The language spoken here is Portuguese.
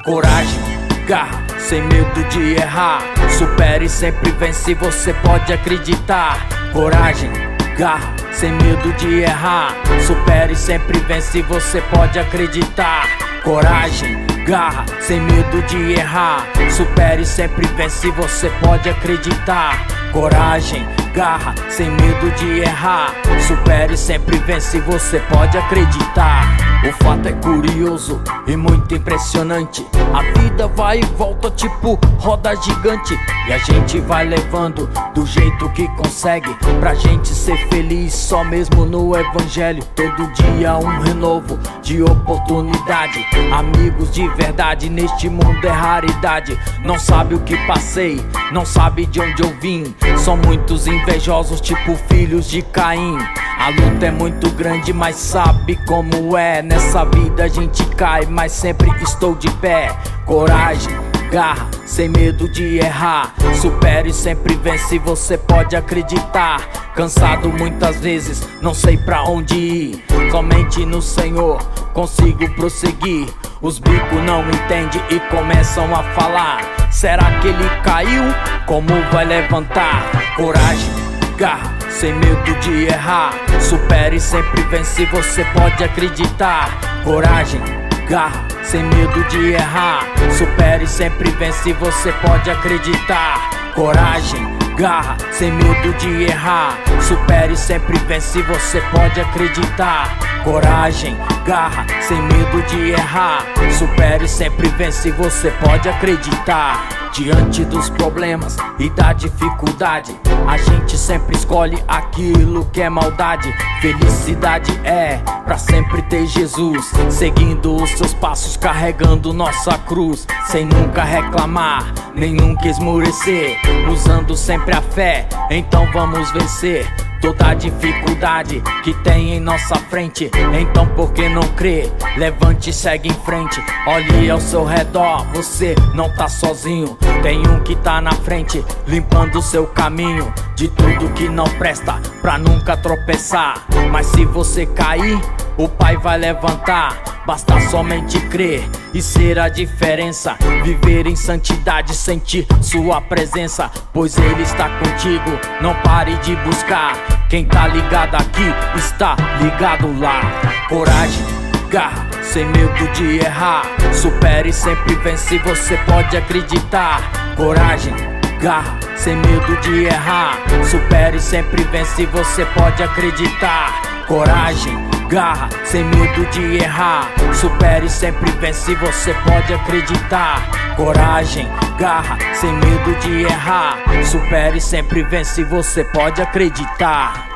Coragem, garra, sem medo de errar. Supere e sempre vence, você pode acreditar. Coragem, garra, sem medo de errar. Supere e sempre vence, você pode acreditar. Coragem, garra, sem medo de errar. Supere e sempre vence, você pode acreditar. Coragem, garra, sem medo de errar. Supere e sempre vence, você pode acreditar. O fato é curioso e muito impressionante. A vida vai e volta tipo roda gigante, e a gente vai levando do jeito que consegue, pra gente ser feliz só mesmo no evangelho. Todo dia um renovo de oportunidade. Amigos de verdade neste mundo é raridade. Não sabe o que passei, não sabe de onde eu vim. São muitos invejosos tipo filhos de Caim. A luta é muito grande, mas sabe como é. Nessa vida a gente cai, mas sempre estou de pé. Coragem, garra, sem medo de errar. Supere e sempre vence, você pode acreditar. Cansado muitas vezes, não sei pra onde ir. Somente no Senhor consigo prosseguir. Os bicos não entendem e começam a falar: será que ele caiu? Como vai levantar? Coragem, garra, sem medo de errar. Supere e sempre vence, você pode acreditar. Coragem, garra, sem medo de errar. Supere e sempre vence, você pode acreditar. Coragem, garra, sem medo de errar. Supere e sempre vence, você pode acreditar. Coragem, garra, sem medo de errar. Supere e sempre vence, você pode acreditar. Diante dos problemas e da dificuldade, a gente sempre escolhe aquilo que é maldade. Felicidade é pra sempre ter Jesus, seguindo os seus passos, carregando nossa cruz, sem nunca reclamar, nem nunca esmorecer, usando sempre a fé, então vamos vencer toda a dificuldade que tem em nossa frente. Então por que não crer? Levante e segue em frente. Olhe ao seu redor, você não tá sozinho. Tem um que tá na frente, limpando o seu caminho de tudo que não presta, pra nunca tropeçar. Mas se você cair, o Pai vai levantar. Basta somente crer e ser a diferença. Viver em santidade, sentir sua presença, pois Ele está contigo, não pare de buscar. Quem tá ligado aqui, está ligado lá. Coragem, garra, sem medo de errar. Supere e sempre vence, você pode acreditar. Coragem, garra, sem medo de errar. Supere e sempre vence, você pode acreditar. Coragem, garra, sem medo de errar. Supere e sempre vence, você pode acreditar. Coragem, garra, sem medo de errar. Supere e sempre vence, você pode acreditar.